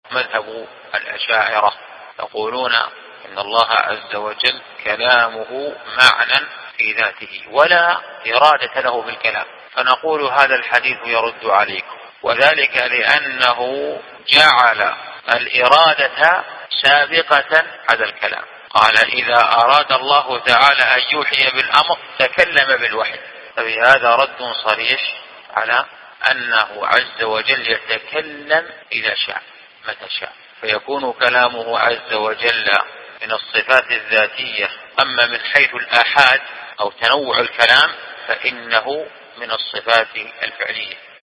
مذهب الأشاعرة، يقولون إن الله عز وجل كلامه معنى في ذاته ولا إرادة له بالكلام، فنقول هذا الحديث يرد عليكم، وذلك لأنه جعل الإرادة سابقة على الكلام. قال إذا أراد الله تعالى أن يوحي بالأمر تكلم بالوحي، فبهذا رد صريح على أنه عز وجل يتكلم إذا شاء متى شاء، فيكون كلامه عز وجل من الصفات الذاتية. أما من حيث الآحاد أو تنوع الكلام فإنه من الصفات الفعلية.